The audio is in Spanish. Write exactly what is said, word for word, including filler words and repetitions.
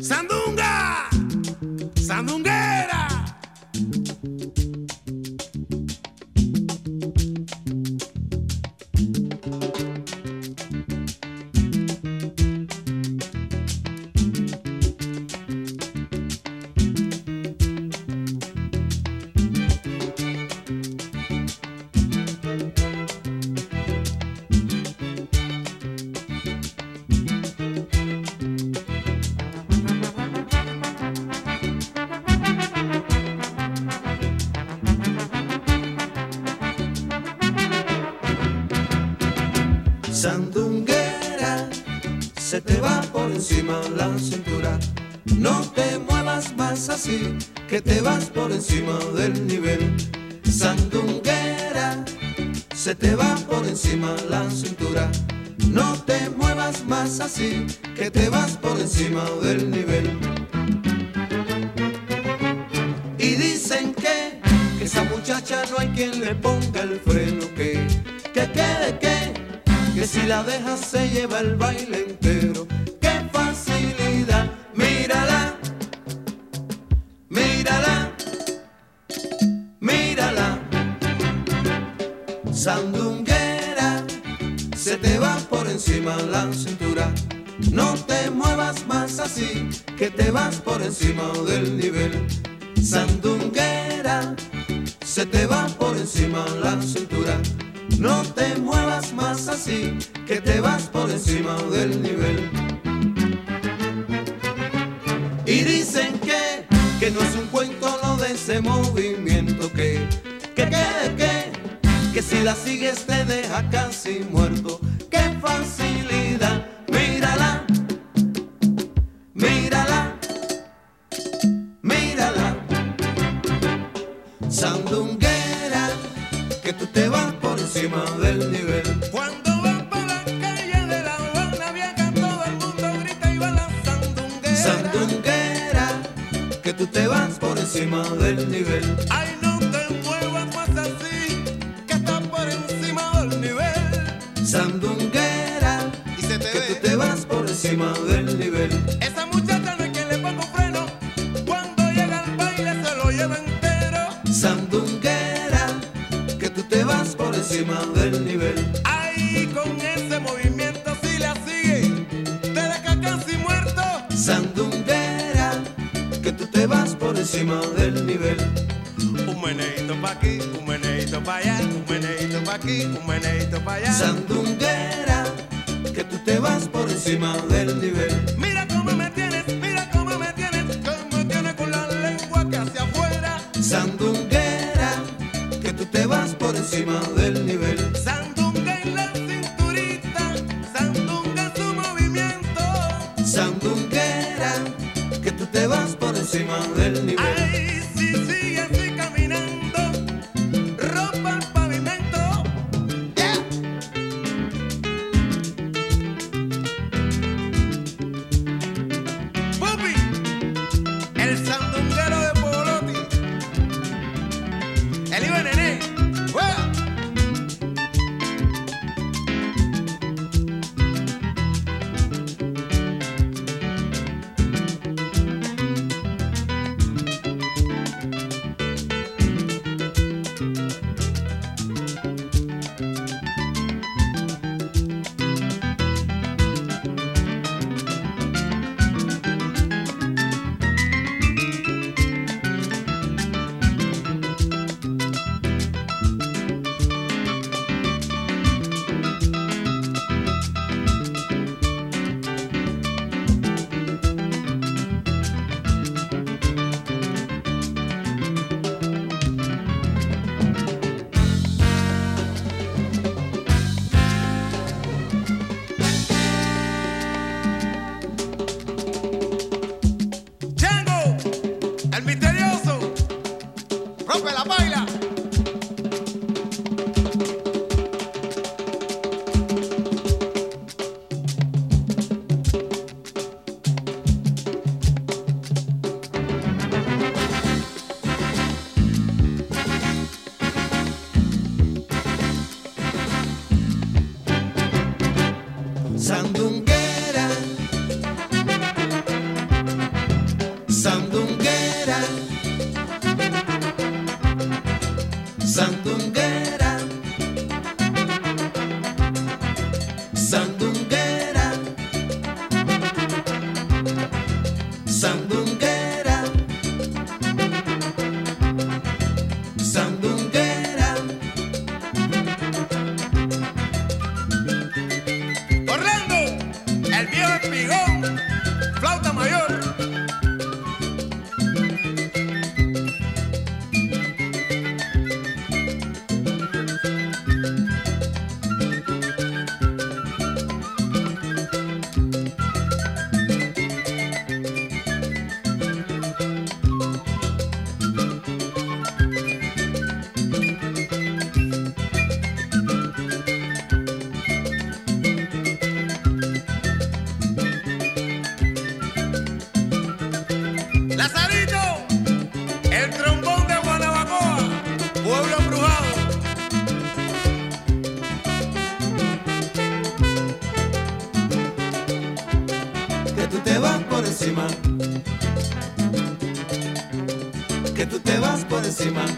Sandunga, sandunguera. Sandunguera, se te va por encima la cintura. No te muevas más así, que te vas por encima del nivel. Sandunguera, se te va por encima la cintura. No te muevas más así, que te vas por encima del nivel. Y dicen que, que esa muchacha no hay quien le ponga el freno, que, que, que, que que si la dejas se lleva el baile entero. ¡Qué facilidad! Mírala, mírala, mírala. Sandunguera, se te va por encima la cintura. No te muevas más así, que te vas por encima del nivel. Sandunguera, se te va por encima la cintura. No te muevas más así, que te vas por encima del nivel. Y dicen que, que no es un cuento lo de ese movimiento, que, que, que, que, que si la sigues te deja casi muerto. ¡Qué facilidad! Mírala, mírala, mírala. Sandunguera, que tú te vas por encima del nivel. Cuando vas por la calle de La Habana Vieja, todo el mundo grita y va la sandunguera. Sandunguera, que tú te vas por encima del nivel. Ay, no te muevas más así, que estás por encima del nivel. Sandunguera, Y se te que ve. tú te vas por encima del nivel. Esa muchacha no hay quien le ponga un freno, cuando llega al baile se lo lleva entero. Sandunguera, que tú te vas por encima del nivel. Ay, con ese movimiento si la sigue, te deja casi muerto. Sandunguera, que tú te vas por encima del nivel. Un meneito pa' aquí, un meneito pa' allá, un meneito pa' aquí, un meneito pa' allá. Sandunguera, que tú te vas por encima del nivel. Mira cómo me tienes, mira cómo me tienes, cómo me tienes con la lengua que hacia afuera. Sandunguera, que tú te vas por encima del nivel. Sandunga en la cinturita, sandunga en su movimiento. Sandunguera, que tú te vas por encima del nivel. Ay, si sigue así caminando, rompa el pavimento. Yeah. Pupi, el sandunguero de Polotti, el Iba Nené. ¡Fuera! encima